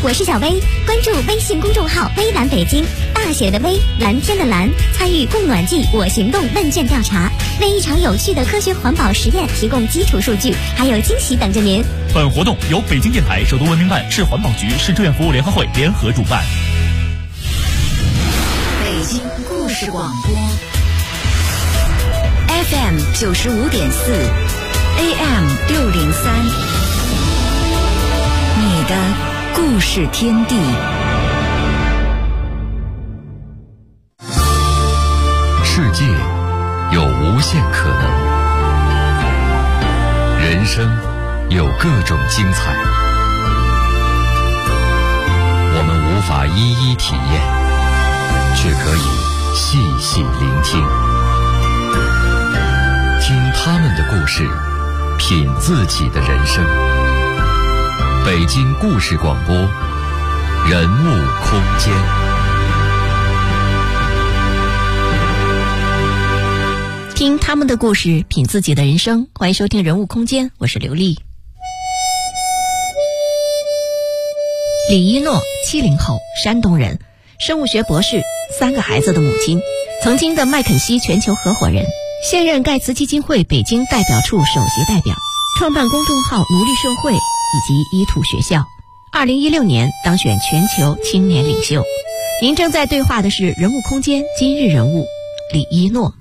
我是小薇，关注微信公众号微蓝北京，大写的微，蓝天的蓝，参与供暖季我行动问卷调查，为一场有趣的科学环保实验提供基础数据，还有惊喜等着您。 本活动由北京电台、首都文明办、市环保局、市志愿服务联合会联合主办。 北京故事广播 FM 95.4 AM 603，你的故事天地。 世界有无限可能，人生有各种精彩，我们无法一一体验，却可以细细聆听，听他们的故事，品自己的人生。北京故事广播，人物空间。 听他们的故事，品自己的人生。欢迎收听人物空间，我是刘丽。李一诺，70后，山东人，生物学博士，3个孩子的母亲，曾经的麦肯锡全球合伙人，现任盖茨基金会北京代表处首席代表，创办公众号奴隶社会以及伊土学校。2016年当选全球青年领袖。您正在对话的是人物空间今日人物李一诺。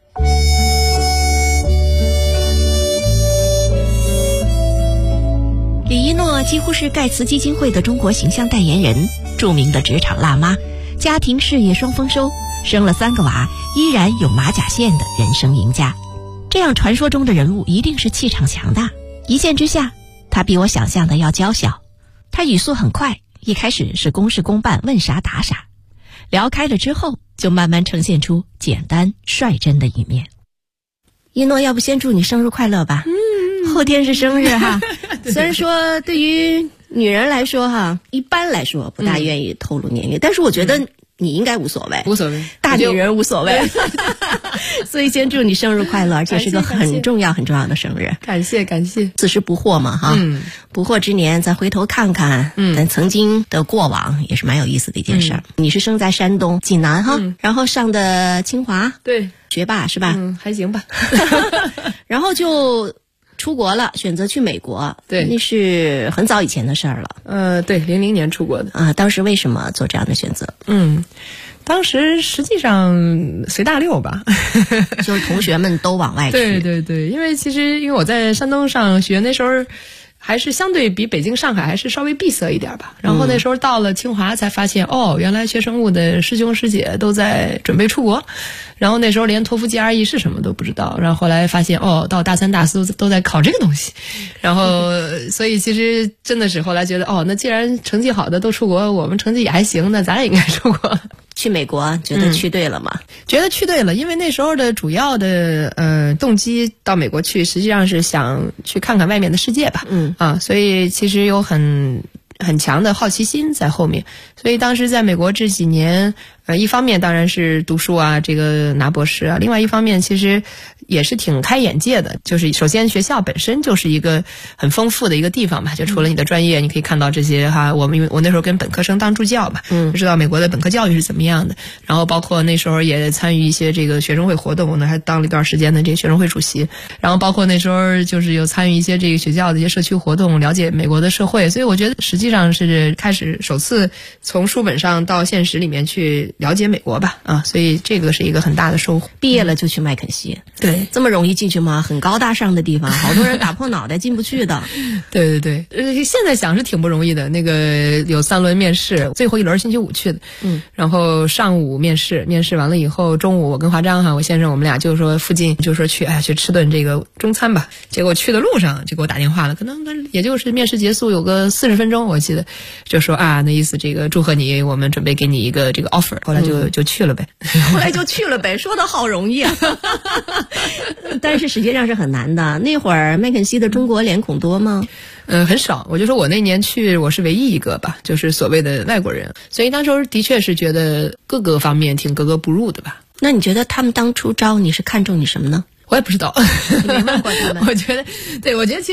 李一诺几乎是盖茨基金会的中国形象代言人，著名的职场辣妈，家庭事业双丰收，生了3个娃，依然有马甲线的人生赢家。这样传说中的人物一定是气场强大，一见之下，他比我想象的要娇小。他语速很快，一开始是公事公办，问啥答啥，聊开了之后，就慢慢呈现出简单率真的一面。一诺，要不先祝你生日快乐吧。后天是生日哈。虽然说对于女人来说哈，一般来说不大愿意透露年龄，但是我觉得你应该无所谓， 无所谓， 大女人无所谓。所以先祝你生日快乐，而且是个很重要很重要的生日。 感谢感谢。 此时不惑嘛哈，不惑之年再回头看看，但曾经的过往也是蛮有意思的一件事儿。你是生在山东济南哈，然后上的清华， 对， 学霸是吧？ 还行吧。 然后就出国了，选择去美国。对，那是很早以前的事儿了。 对，00年出国的啊。当时为什么做这样的选择？ 当时实际上随大溜吧， 就是同学们都往外去。 对对对，因为我在山东上学，那时候还是相对比北京、上海还是稍微闭塞一点吧。然后那时候到了清华才发现，原来学生物的师兄师姐都在准备出国。然后那时候连托福 GRE 是什么都不知道，然后后来发现到大3大4都在考这个东西。然后所以其实真的是后来觉得那既然成绩好的都出国，我们成绩也还行，那咱也应该出国。 去美国觉得去对了吗？ 觉得去对了，因为那时候的主要的动机到美国去，实际上是想去看看外面的世界吧。所以其实有很强的好奇心在后面。所以当时在美国这几年，一方面当然是读书啊，这个拿博士啊，另外一方面其实也是挺开眼界的。就是首先学校本身就是一个很丰富的一个地方吧，就除了你的专业，你可以看到这些哈。因为我那时候跟本科生当助教嘛，就知道美国的本科教育是怎么样的。然后包括那时候也参与一些这个学生会活动，我呢还当了一段时间的这个学生会主席。然后包括那时候就是有参与一些这个学校的一些社区活动，了解美国的社会。所以我觉得实际上是开始首次从书本上到现实里面去了解美国吧。所以这个是一个很大的收获。 毕业了就去麦肯锡。 对， 这么容易进去吗？很高大上的地方，好多人打破脑袋进不去的。 对对对，现在想是挺不容易的。那个有3轮面试，最后1轮星期5去的。然后上午面试完了以后，中午我跟华章我先生我们俩就说附近就说去吃顿这个中餐吧。结果去的路上就给我打电话了，可能也就是面试结束有个40分钟，我记得就说那意思这个祝贺你，我们准备给你一个这个 offer。后来就去了呗。 后来就去了呗，说的好容易啊。但是实际上是很难的。那会儿麦肯锡的中国脸孔多吗？ 很少。我就说我那年去，我是唯一一个吧，就是所谓的外国人。所以那时候的确是觉得各个方面挺格格不入的吧。 那你觉得他们当初招你是看中你什么呢？ 我也不知道。 你没问过他们？ 我觉得其实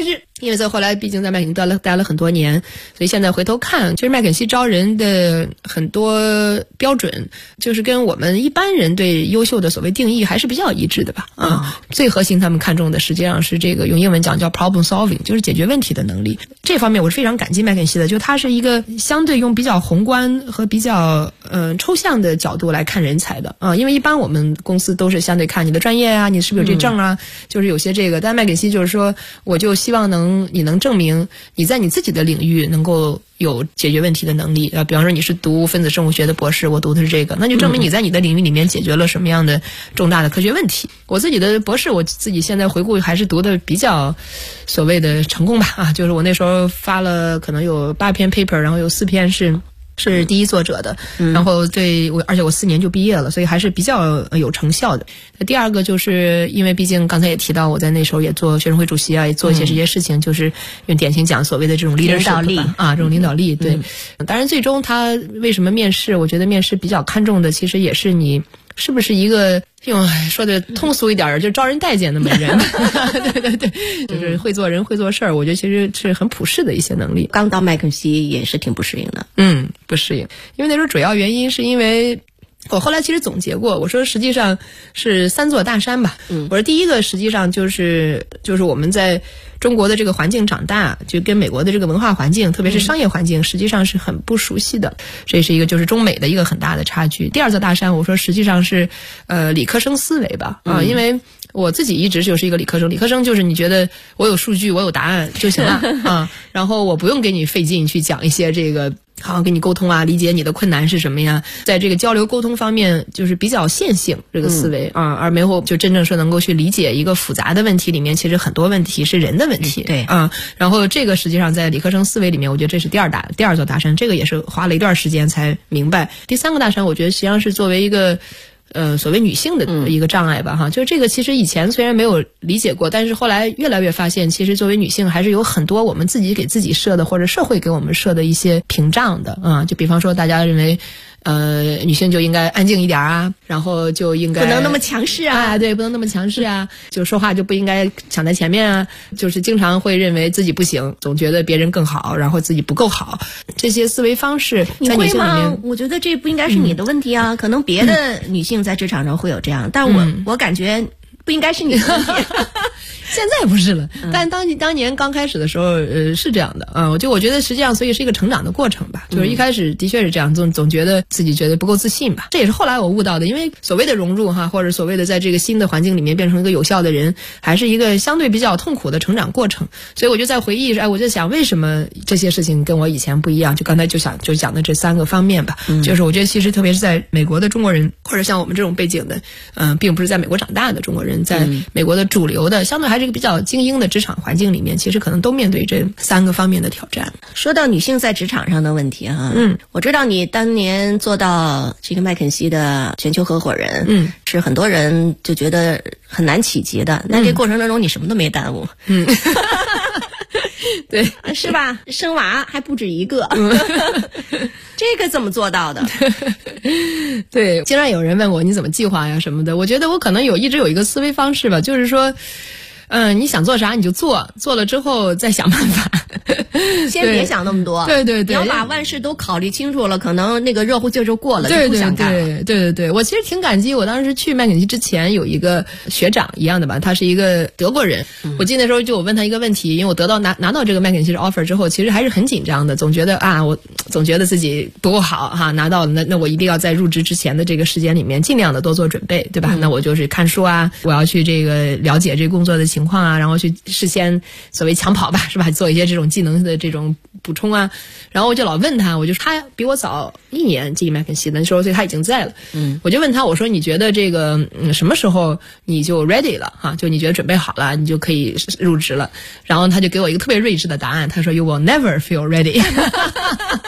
因为在后来毕竟在麦肯锡待了很多年，所以现在回头看，其实麦肯锡招人的很多标准就是跟我们一般人对优秀的所谓定义还是比较一致的吧。最核心他们看重的实际上是这个用英文讲叫 problem solving， 就是解决问题的能力。这方面我是非常感激麦肯锡的，就它是一个相对用比较宏观和比较抽象的角度来看人才的因为一般我们公司都是相对看你的专业啊，你是不是有这证啊，就是有些这个，但麦肯锡就是说我就希望你能证明你在你自己的领域能够有解决问题的能力比方说你是读分子生物学的博士，我读的是这个，那就证明你在你的领域里面解决了什么样的重大的科学问题。我自己的博士我自己现在回顾还是读的比较所谓的成功吧就是我那时候发了可能有8篇 paper， 然后有4篇是第一作者的，然后而且我4年就毕业了，所以还是比较有成效的。第二个就是因为毕竟刚才也提到我在那时候也做学生会主席也做一些这些事情，就是用典型讲所谓的这种领导力这种领导力。对，当然最终他为什么面试，我觉得面试比较看重的其实也是你是不是一个说的通俗一点就招人待见那么人对，就是会做人会做事儿，我觉得其实是很普世的一些能力。 刚到麦肯锡也是挺不适应的。 不适应，因为那时候主要原因是因为我后来其实总结过，我说实际上是3座大山吧。我说第一个实际上就是我们在中国的这个环境长大，就跟美国的这个文化环境，特别是商业环境，实际上是很不熟悉的。这是一个就是中美的一个很大的差距。第二座大山，我说实际上是理科生思维吧因为我自己一直就是一个理科生，理科生就是你觉得我有数据，我有答案就行了然后我不用给你费劲去讲一些这个好像跟你沟通理解你的困难是什么呀，在这个交流沟通方面就是比较线性这个思维而没有就真正说能够去理解一个复杂的问题里面其实很多问题是人的问题对然后这个实际上在理科生思维里面，我觉得这是第二座大山，这个也是花了一段时间才明白。第3个大山，我觉得实际上是作为一个所谓女性的一个障碍吧就是这个其实以前虽然没有理解过，但是后来越来越发现，其实作为女性还是有很多我们自己给自己设的或者社会给我们设的一些屏障的就比方说大家认为女性就应该安静一点然后就应该不能那么强势对，不能那么强势就说话就不应该抢在前面就是经常会认为自己不行，总觉得别人更好，然后自己不够好，这些思维方式在女性里面， 我觉得这不应该是你的问题可能别的女性在职场上会有这样，但我感觉不应该是你的问题现在不是了，但当年刚开始的时候，是这样的我觉得实际上，所以是一个成长的过程吧。就是一开始的确是这样，总觉得自己觉得不够自信吧。这也是后来我悟到的，因为所谓的融入或者所谓的在这个新的环境里面变成一个有效的人，还是一个相对比较痛苦的成长过程。所以我就在回忆，我就想为什么这些事情跟我以前不一样？就刚才就讲的这3个方面吧。就是我觉得其实特别是在美国的中国人，或者像我们这种背景的，并不是在美国长大的中国人，在美国的主流的相对还是一个比较精英的职场环境里面，其实可能都面对这3个方面的挑战。 说到女性在职场上的问题我知道你当年做到这个麦肯锡的全球合伙人是很多人就觉得很难企及的，那这过程当中你什么都没耽误对， 是吧？生娃还不止一个这个怎么做到的？ 对，经常有人问我你怎么计划呀什么的，我觉得我可能一直有一个思维方式吧，就是说你想做啥你就做了之后再想办法先别想那么多， 对， 你要把万事都考虑清楚了，可能那个热乎劲儿就过了， 对， 就不想干了。 对，我其实挺感激，我当时去麦肯锡之前有一个学长一样的吧，他是一个德国人，我记得那时候就我问他一个问题，因为我拿到这个麦肯锡的 offer 之后，其实还是很紧张的，总觉得我总觉得自己不够好拿到了，那我一定要在入职之前的这个时间里面尽量的多做准备，对吧？那我就是看书我要去这个了解这个工作的情况然后去事先所谓抢跑吧，是吧？做一些这种技能的这种补充然后我就老问他，他比我早1年进麦肯锡的时候，所以他已经在了。我就问他，我说你觉得这个什么时候你就 ready 了就你觉得准备好了，你就可以入职了。然后他就给我一个特别睿智的答案，他说 You will never feel ready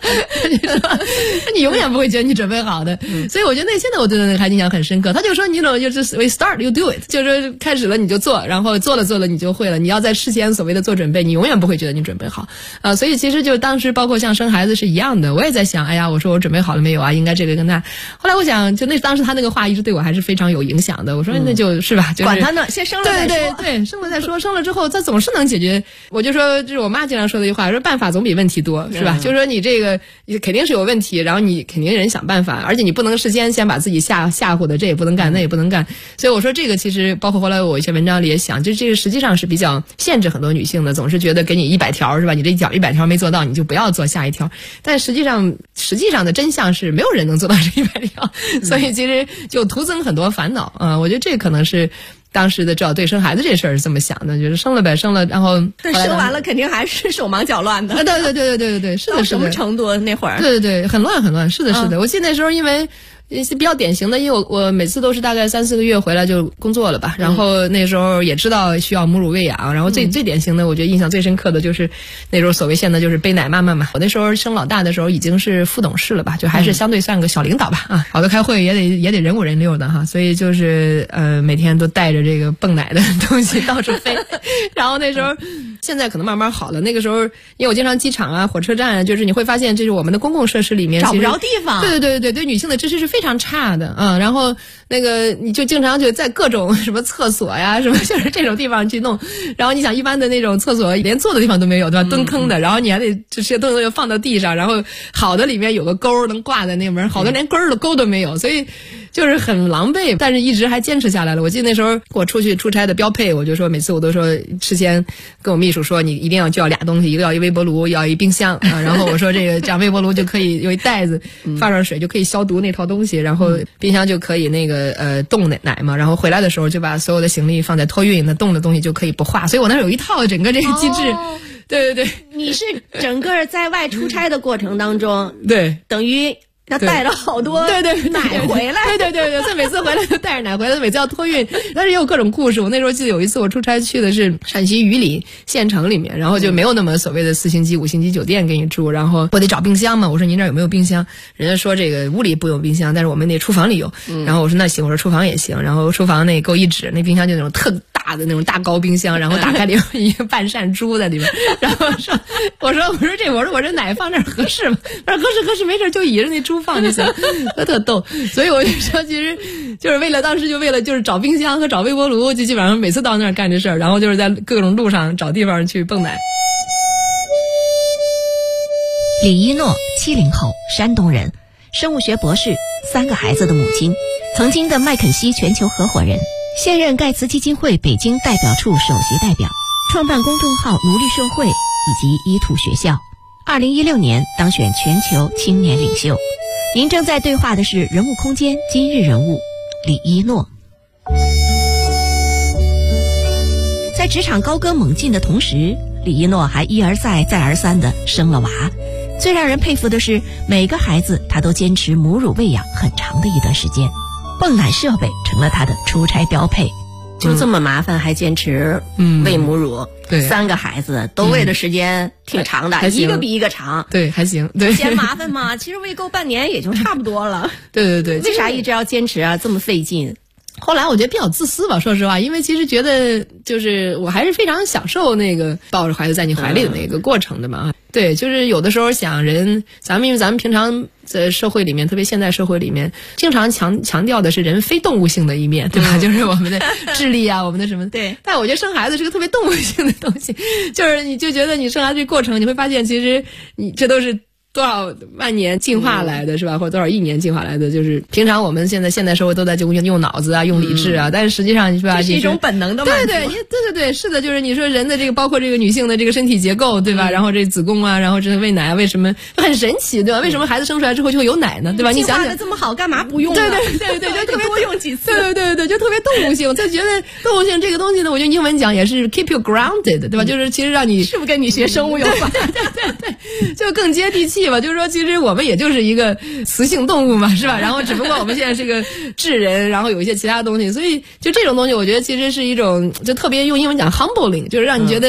你永远不会觉得你准备好的。所以我觉得现在我对那个还印象很深刻。他就说你就是 we start you do it， 就是开始了你就做，然后做了你就会了。你要在事先所谓的做准备，你永远不会觉得你准备好啊。所以其实就当时包括像生孩子是一样的，我也在想，哎呀，我说我准备好了没有啊？应该这个跟那。后来我想，就当时他那个话一直对我还是非常有影响的。我说那就是吧，就是管他呢，先生了再说。 对，生了再说，生了之后他总是能解决。我就说，就是我妈经常说的一句话，说办法总比问题多，是吧？就是说你这个肯定是有问题，然后你肯定人想办法，而且你不能事先把自己吓唬的，这也不能干，那也不能干。所以我说这个其实包括后来我一些文章里也想，就这个实际上是比较限制很多女性的，总是觉得给你100条是吧？你这100条没做到，你就不要做下一条。但实际上的真相是没有人能做到这100条，所以其实就徒增很多烦恼啊。我觉得这可能是当时的对生孩子这事儿是这么想的，就是生了呗，生了，然后但生完了肯定还是手忙脚乱的。 对，是的， 到什么程度那会儿？ 对，很乱，是的。我记得那时候因为比较典型的，因为我每次都是大概3-4个月回来就工作了吧，然后那时候也知道需要母乳喂养，然后最典型的，我觉得印象最深刻的就是那时候所谓现在就是背奶妈妈嘛。我那时候生老大的时候已经是副董事了吧，就还是相对算个小领导吧啊，好多开会也得人五人六的哈，所以就是每天都带着这个泵奶的东西到处飞。然后那时候现在可能慢慢好了，那个时候因为我经常机场啊、火车站啊，就是你会发现这是我们的公共设施里面找不着地方。 对女性的支持是非常差的啊。然后那个你就经常就在各种什么厕所呀什么就是这种地方去弄，然后你想一般的那种厕所连坐的地方都没有对吧，蹲坑的，然后你还得这些东西放到地上，然后好的里面有个钩能挂在那门，好的连钩都没有，所以就是很狼狈，但是一直还坚持下来了。我记得那时候我出去出差的标配，我就说每次我都说事先跟我秘书说，你一定就要俩东西，一个要一微波炉，要一冰箱啊。然后我说这样微波炉就可以有一袋子放上水就可以消毒那套东西，然后冰箱就可以那个冻奶嘛。然后回来的时候就把所有的行李放在托运，那冻的东西就可以不化。所以我那有一套整个这个机制。对， 你是整个在外出差的过程当中， 对， 等于要带了好多奶回来， 对，所以每次回来就带着奶回来，每次要托运，但是也有各种故事。我那时候记得有一次我出差去的是陕西榆林县城里面，然后就没有那么所谓的4星级5星级酒店给你住，然后我得找冰箱嘛。我说您这儿有没有冰箱？人家说这个屋里不用冰箱，但是我们那厨房里有。然后我说那行，我说厨房也行。然后厨房那给我一指，那冰箱就那种特大的那种大高冰箱，然后打开里有一个半扇猪在里面，然后说我这奶放这儿合适吗？我说合适，没事就倚着那猪放就行，特逗。所以我就说，其实就是当时就为了就是找冰箱和找微波炉，就基本上每次到那儿干这事儿，然后就是在各种路上找地方去泵奶。 李一诺，70后，山东人，生物学博士，3个孩子的母亲，曾经的麦肯锡全球合伙人，现任盖茨基金会北京代表处首席代表，创办公众号奴隶社会以及伊土学校。2016年当选全球青年领袖。您正在对话的是人物空间今日人物李一诺。在职场高歌猛进的同时，李一诺还一而再再而三地生了娃。最让人佩服的是，每个孩子他都坚持母乳喂养很长的一段时间，泵奶设备成了他的出差标配。就这么麻烦还坚持喂母乳， 对 ，3个孩子都喂的时间挺长的，一个比一个长。 对，还行。对， 嫌麻烦吗？其实喂够半年也就差不多了。 对， 为啥一直要坚持啊？这么费劲？ 后来我觉得比较自私吧，说实话，因为其实觉得就是我还是非常享受那个抱着孩子在你怀里的那个过程的嘛。对，就是有的时候想因为咱们平常在社会里面，特别现代社会里面，经常强调的是人非动物性的一面，对吧？就是我们的智力啊，我们的什么。 对。 但我觉得生孩子是个特别动物性的东西，就是你就觉得你生孩子这过程，你会发现其实你这都是多少万年进化来的，是吧？或者多少亿年进化来的？就是平常我们现代社会都在用脑子啊，用理智啊，但是实际上是吧？ 这是一种本能的满足。 对，是的，就是你说人的这个，包括这个女性的这个身体结构，对吧？然后这子宫啊，然后这喂奶啊，为什么很神奇，对吧？为什么孩子生出来之后就会有奶呢？对吧？你想想， 进化的这么好，干嘛不用呢？ 对，就特别多用几次。 对，就特别动物性。我就觉得动物性这个东西呢，我觉得英文讲也是 keep you grounded， 对吧？就是其实让你是不是跟你学生物有关？ 对，就更接地气吧。就是说，其实我们也就是一个雌性动物嘛，是吧？然后只不过我们现在是个智人，然后有一些其他东西，所以就这种东西，我觉得其实是一种就特别用英文讲 humbling， 就是让你觉得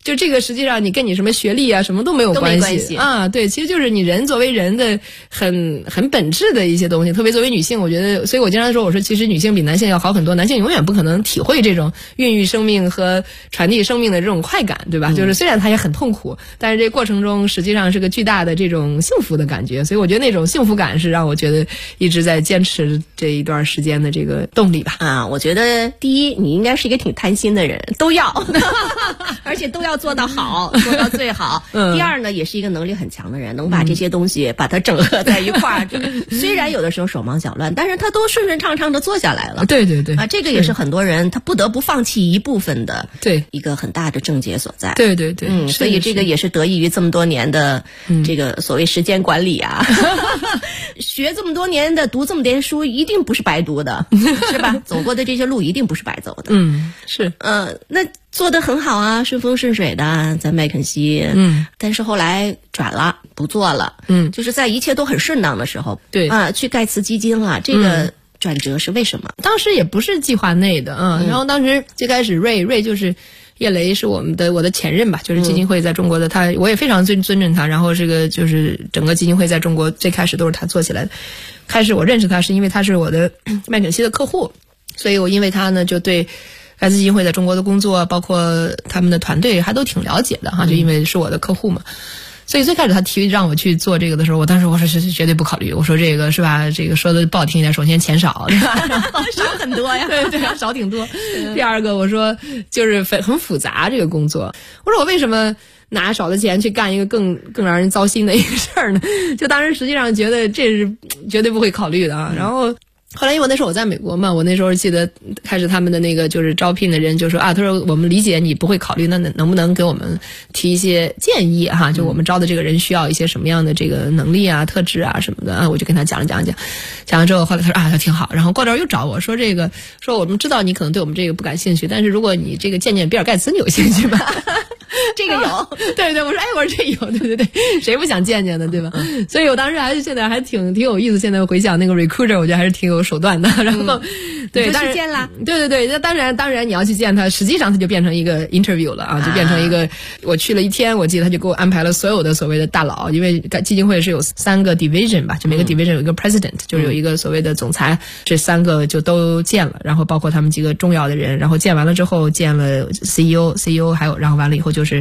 就这个实际上你跟你什么学历啊什么都没有关系啊，对，其实就是你人作为人的很本质的一些东西，特别作为女性，我觉得，所以我经常说，我说其实女性比男性要好很多，男性永远不可能体会这种孕育生命和传递生命的这种快感，对吧？就是虽然它也很痛苦，但是这过程中实际上是个巨大的这种幸福的感觉，所以我觉得那种幸福感是让我觉得一直在坚持这一段时间的这个动力吧。 啊，我觉得第一，你应该是一个挺贪心的人，都要，而且都要做到好，做到最好。第二呢，也是一个能力很强的人，能把这些东西把它整合在一块儿。虽然有的时候手忙脚乱，但是他都顺顺畅畅的做下来了。 对对对， 啊，这个也是很多人他不得不放弃一部分的， 对， 一个很大的症结所在。 对对对， 所以这个也是得益于这么多年的这个所谓时间管理啊。学这么多年的，读这么点书，一定不是白读的，是吧？走过的这些路一定不是白走的。 是。 那做得很好啊，顺风顺水的，在麦肯锡。但是后来转了，不做了。就是在一切都很顺当的时候， 对啊，去盖茨基金了。这个转折是为什么？ 当时也不是计划内的啊。然后当时最开始瑞就是叶雷是我的前任吧，就是基金会在中国的他，我也非常尊重他。然后这个就是整个基金会在中国最开始都是他做起来的。开始我认识他是因为他是我的麦肯锡的客户，所以我因为他呢就对盖茨基金会在中国的工作，包括他们的团队还都挺了解的哈，就因为是我的客户嘛。所以最开始他提议让我去做这个的时候，我当时我说是绝对不考虑。我说这个是吧？这个说的不好听一点，首先钱少，对吧？ 少很多呀， 对，少挺多。第二个我说就是很复杂这个工作。我说我为什么拿少的钱去干一个更让人糟心的一个事儿呢？就当时实际上觉得这是绝对不会考虑的啊。然后后来因为那时候我在美国嘛，我那时候记得开始他们的那个就是招聘的人就说啊，他说我们理解你不会考虑，那能不能给我们提一些建议哈？就我们招的这个人需要一些什么样的这个能力啊、特质啊什么的啊？我就跟他讲了之后，后来他说啊，他挺好。然后过段又找我说说我们知道你可能对我们这个不感兴趣，但是如果你这个见比尔盖茨你有兴趣吗？ 这个有， 对对，我说这有，对，谁不想见呢，对吧？所以我当时现在还挺有意思。现在回想那个 recruiter， 我觉得还是挺有手段的。然后，对， 当然见了， 对，那当然你要去见他，实际上他就变成一个 interview 了啊，就变成一个。我去了一天，我记得他就给我安排了所有的所谓的大佬，因为基金会是有3个 division 吧，就每个 division 有一个 president，就是有一个所谓的总裁，这3个就都见了，然后包括他们几个重要的人，然后见完了之后见了 CEO 还有，然后完了以后就是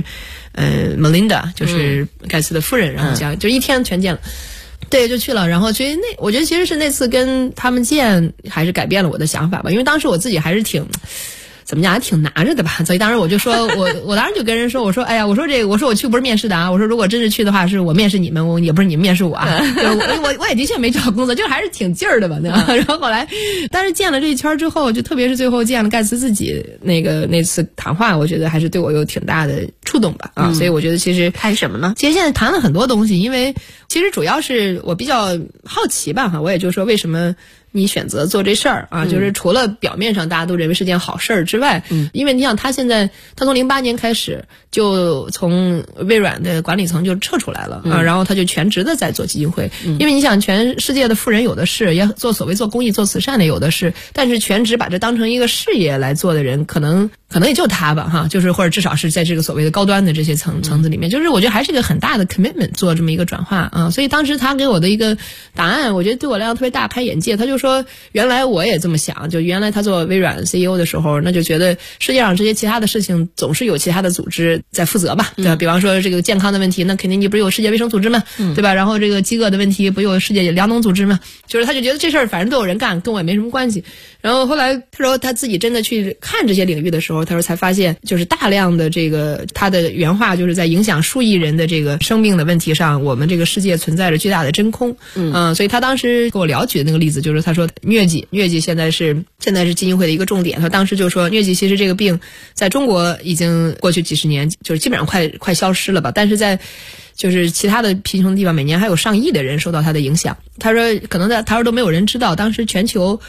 Melinda 就是盖茨的夫人，然后就一天全见了。对，就去了，然后我觉得其实是那次跟他们见还是改变了我的想法吧，因为当时我自己还是怎么讲还挺拿着的吧，所以当时我就说我当时就跟人说，我说哎呀，我说我去不是面试的啊，我说如果真是去的话，是我面试你们，也不是你们面试我啊。我也的确没找工作，就还是挺劲儿的吧，对吧？然后后来，但是见了这一圈之后，就特别是最后见了盖茨自己那次谈话，我觉得还是对我有挺大的触动吧啊，所以我觉得其实谈什么呢？ 其实现在谈了很多东西，因为其实主要是我比较好奇吧哈，我也就说为什么你选择做这事儿啊，就是除了表面上大家都认为是件好事儿之外，因为你想他从08年开始就从微软的管理层就撤出来了啊，然后他就全职的在做基金会，因为你想全世界的富人有的是，也做公益做慈善的有的是，但是全职把这当成一个事业来做的人，可能也就他吧哈，就是或者至少是在这个所谓的高端的这些层次里面，就是我觉得还是一个很大的 commitment 做这么一个转化啊，所以当时他给我的一个答案，我觉得对我来讲特别大开眼界，他就说原来我也这么想，就原来他做微软 CEO 的时候，那就觉得世界上这些其他的事情总是有其他的组织在负责吧，对吧？比方说这个健康的问题，那肯定你不是有世界卫生组织吗？对吧？然后这个饥饿的问题不有世界粮农组织吗？就是他就觉得这事儿反正都有人干，跟我也没什么关系。然后后来他说他自己真的去看这些领域的时候，他说才发现就是大量的这个他的原话就是在影响数亿人的这个生命的问题上，我们这个世界存在着巨大的真空。所以他当时给我聊起的那个例子就是他说疟疾现在是基金会的一个重点。他当时就说疟疾其实这个病在中国已经过去几十年，就是基本上快消失了吧，但是在就是其他的贫穷的地方每年还有上亿的人受到它的影响。他说可能他说都没有人知道，当时全球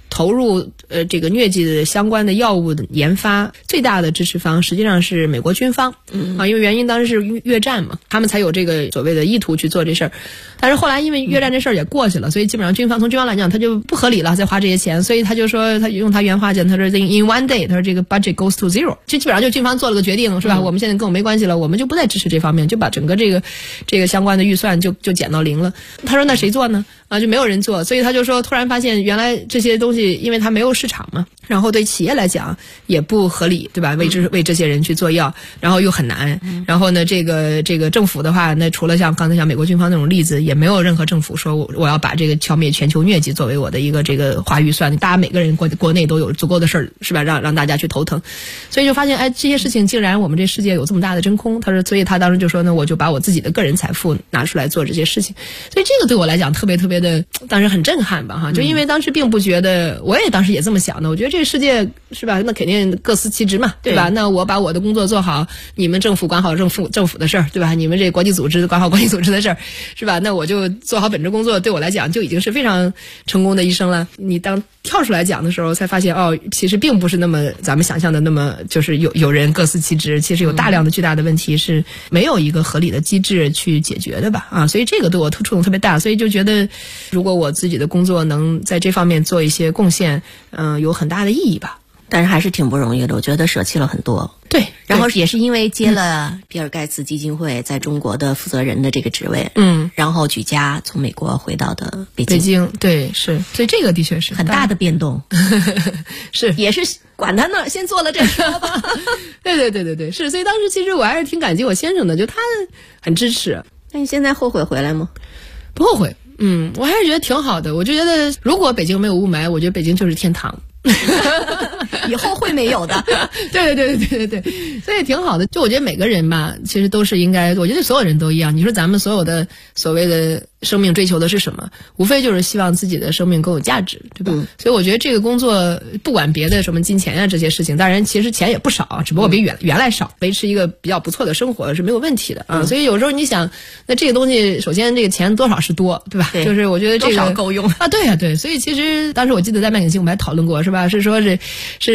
投入这个疟疾的相关的药物的研发最大的支持方实际上是美国军方，因为原因当时是越战嘛，他们才有这个所谓的意图去做这事儿。但是后来因为越战这事儿也过去了，所以基本上从军方来讲他就不合理了，再花这些钱，所以他就说他用他原话讲，他说 in one day， 他说这个 budget goes to zero， 就基本上就军方做了个决定，是吧？我们现在跟我没关系了，我们就不再支持这方面，就把整个这个相关的预算就减到0了。他说那谁做呢？就没有人做，所以他就说突然发现原来这些东西因为它没有市场嘛，然后对企业来讲也不合理，对吧？为这些人去做药，然后又很难，然后呢这个政府的话，那除了像刚才像美国军方那种例子，也没有任何政府说我要把这个消灭全球疟疾作为我的一个这个花预算，大家每个人国内都有足够的事儿，是吧？让大家去头疼，所以就发现这些事情竟然我们这世界有这么大的真空。他说，所以他当时就说呢，我就把我自己的个人财富拿出来做这些事情，所以这个对我来讲特别的当时很震撼吧哈，就因为当时并不觉得，我也当时也这么想的，我觉得这个世界是吧，那肯定各司其职嘛，对吧？那我把我的工作做好，你们政府管好政府的事儿，对吧？你们这国际组织管好国际组织的事儿，是吧？那我就做好本职工作，对我来讲就已经是非常成功的一生了。你当跳出来讲的时候，才发现其实并不是那么咱们想象的那么就是有人各司其职，其实有大量的巨大的问题是没有一个合理的机制去解决的吧？所以这个对我触动特别大，所以就觉得如果我自己的工作能在这方面做一些贡献，有很大的意义吧。 但是还是挺不容易的，我觉得舍弃了很多。 对， 然后也是因为接了比尔盖茨基金会在中国的负责人的这个职位，然后举家从美国回到的北京， 对，是，所以这个的确是很大的变动， 是， 也是管他呢，先做了这事吧。 对，是，所以当时其实我还是挺感激我先生的，就他很支持。 那你现在后悔回来吗？ 不后悔，我还是觉得挺好的。我就觉得如果北京没有雾霾，我觉得北京就是天堂。 以后会没有的。 对，所以挺好的。就我觉得每个人吧，其实都是应该，我觉得所有人都一样。你说咱们所有的所谓的生命追求的是什么？无非就是希望自己的生命更有价值，对吧？所以我觉得这个工作不管别的什么金钱啊这些事情，当然其实钱也不少，只不过比原来少，维持一个比较不错的生活是没有问题的啊。所以有时候你想，那这个东西首先这个钱多少是多，对吧？就是我觉得这个多少够用啊，对。所以其实当时我记得在麦肯锡我们还讨论过，是吧？是说是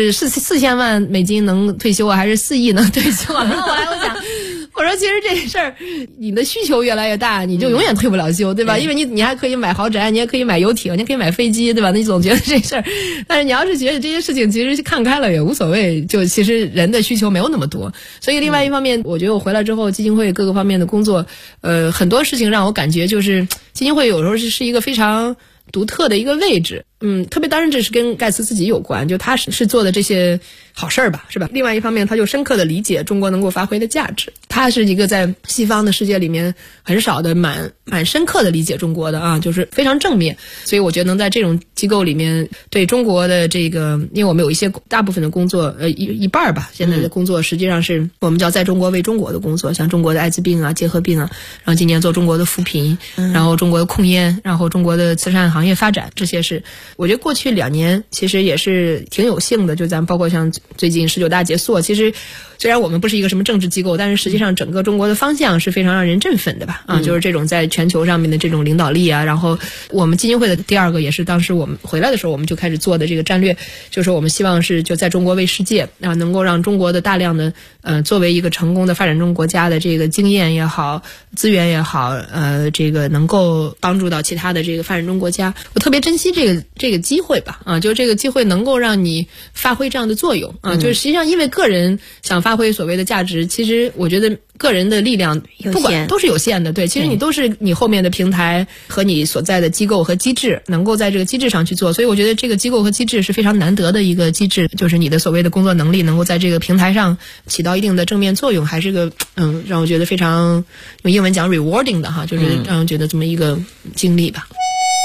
4000万美金能退休啊，还是4亿能退休啊？然后后来我说其实这事儿，你的需求越来越大，你就永远退不了休，对吧？因为你还可以买豪宅，你也可以买游艇，你可以买飞机，对吧？你总觉得这事儿，但是你要是觉得这些事情其实看开了也无所谓，就其实人的需求没有那么多。所以另外一方面，我觉得我回来之后，基金会各个方面的工作，很多事情让我感觉就是基金会有时候是一个非常独特的一个位置。特别当然这是跟盖茨自己有关，就他是做的这些好事儿吧，是吧？另外一方面，他就深刻的理解中国能够发挥的价值。他是一个在西方的世界里面很少的蛮深刻的理解中国的啊，就是非常正面。所以我觉得能在这种机构里面对中国的这个，因为我们有一些大部分的工作，一半吧，现在的工作实际上是我们叫在中国为中国的工作，像中国的艾滋病啊、结核病啊，然后今年做中国的扶贫，然后中国的控烟，然后中国的慈善行业发展，这些是我觉得过去2年其实也是挺有幸的，就咱包括像最近19大结束，其实虽然我们不是一个什么政治机构，但是实际上整个中国的方向是非常让人振奋的吧？就是这种在全球上面的这种领导力啊。然后我们基金会的第2个也是当时我们回来的时候我们就开始做的这个战略，就是我们希望是就在中国为世界啊，能够让中国的大量的作为一个成功的发展中国家的这个经验也好、资源也好，这个能够帮助到其他的这个发展中国家。我特别珍惜这个机会吧，就这个机会能够让你发挥这样的作用啊，就是实际上因为个人想发挥所谓的价值，其实我觉得个人的力量不管都是有限的，对，其实你都是你后面的平台和你所在的机构和机制能够在这个机制上去做，所以我觉得这个机构和机制是非常难得的一个机制，就是你的所谓的工作能力能够在这个平台上起到一定的正面作用，还是个让我觉得非常用英文讲 rewarding 的哈，就是让我觉得这么一个经历吧。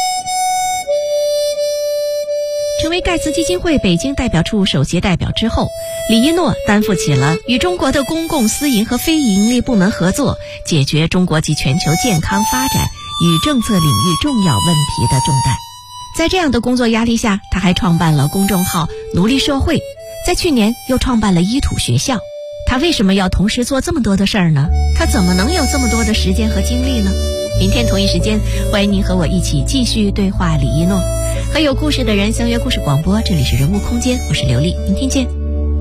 成为盖茨基金会北京代表处首席代表之后，李一诺担负起了与中国的公共、私营和非营利部门合作，解决中国及全球健康发展与政策领域重要问题的重担。在这样的工作压力下，他还创办了公众号奴隶社会，在去年又创办了医土学校。他为什么要同时做这么多的事儿呢？他怎么能有这么多的时间和精力呢？ 明天同一时间，欢迎您和我一起继续对话李一诺，和有故事的人相约故事广播。这里是人物空间，我是刘丽，明天见。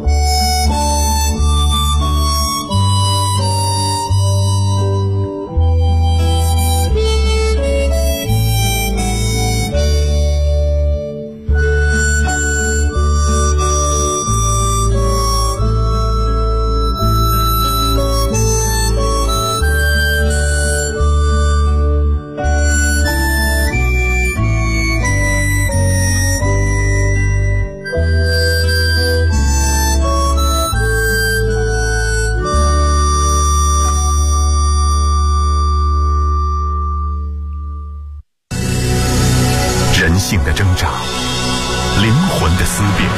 人性的挣扎，灵魂的思辨，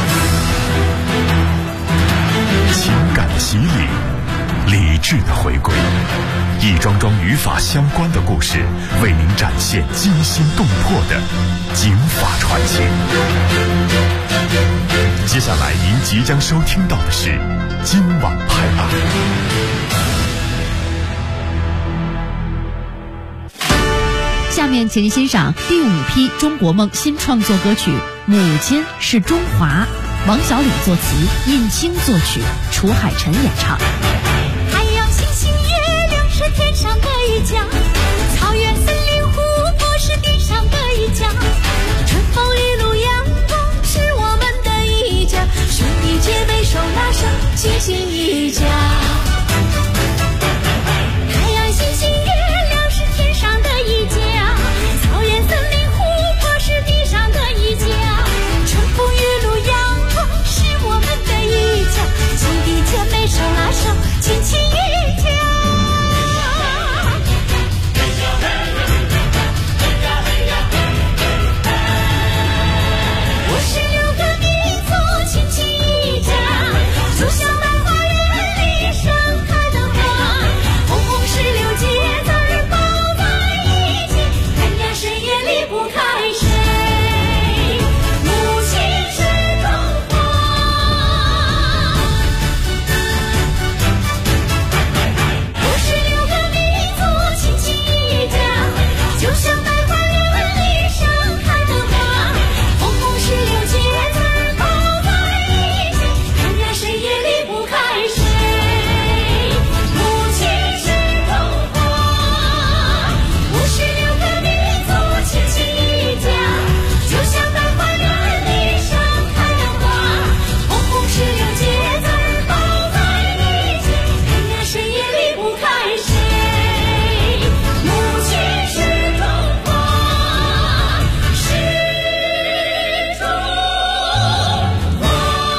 情感的洗礼，理智的回归，一桩桩与法相关的故事，为您展现惊心动魄的警法传奇。接下来您即将收听到的是今晚拍案。 下面请您欣赏第5批中国梦新创作歌曲《母亲是中华》，王小礼作词，尹清作曲，楚海辰演唱。 太阳、星星、月亮是天上的一家，草原、森林、湖泊是地上的一家，春风雨露阳光是我们的一家，兄弟姐妹手拉手，齐心一家。太阳、星星、月亮是天上的一家，草原、森林、湖泊是地上的一家，春风雨露阳光是我们的一家，兄弟姐妹手拉手，亲亲一家。56个民族亲亲一家，就像那花园里盛开的花，红红16节字儿包在一起，看呀谁也离不开谁，母亲是中华。56个民族亲亲一家，就像那花园里盛开的花，红红16节字儿包在一起，看呀谁也离不开谁，母亲是中华。56个民族亲亲一家，就像那花园里盛开的花，红红16节字儿包在一起，看呀谁也离不开谁，母亲是中华，是中华。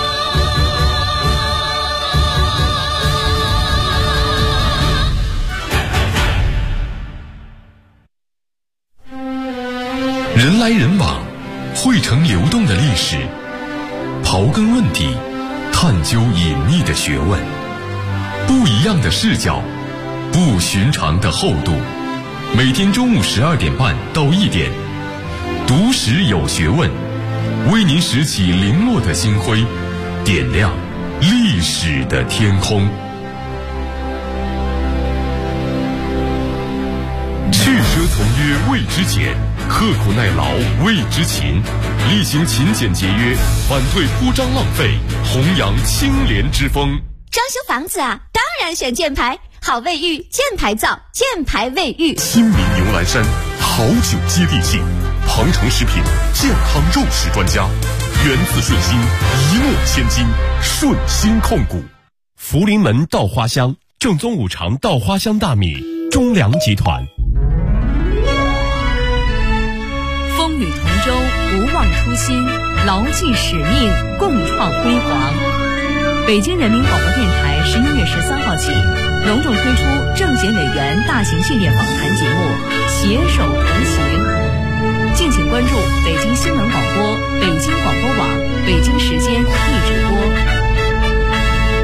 人来人往，汇成流动的历史，刨根问底，探究隐秘的学问，不一样的视角，不寻常的厚度。每天中午12点半到1点，读史有学问，为您拾起零落的星辉，点亮历史的天空。去奢从约谓之俭，刻苦耐劳谓之勤，厉行勤俭节约，反对铺张浪费，弘扬清廉之风。 装修房子啊，当然选箭牌，好卫浴，箭牌造，箭牌卫浴。 亲民牛栏山，好酒接地气，庞城食品健康肉食专家，源自顺心，一诺千金，顺心控股。福临门稻花香，正宗五常稻花香大米，中粮集团。 风雨同舟，不忘初心，牢记使命，共创辉煌。北京人民广播电台11月13号起，隆重推出政协委员大型系列访谈节目《携手同行》，敬请关注北京新闻广播、北京广播网、北京时间一直播。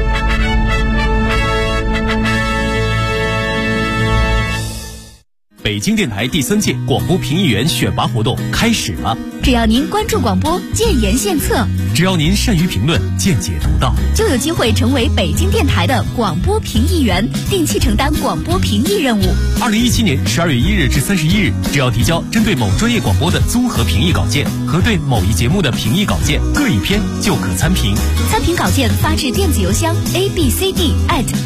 北北京电台第3届广播评议员选拔活动开始了。 只要您关注广播，建言献策； 只要您善于评论，见解独到， 就有机会成为北京电台的广播评议员，定期承担广播评议任务。 2017年12月1日至31日，只要提交针对某专业广播的综合评议稿件和对某一节目的评议稿件各1篇，就可参评。 参评稿件发至电子邮箱abcd@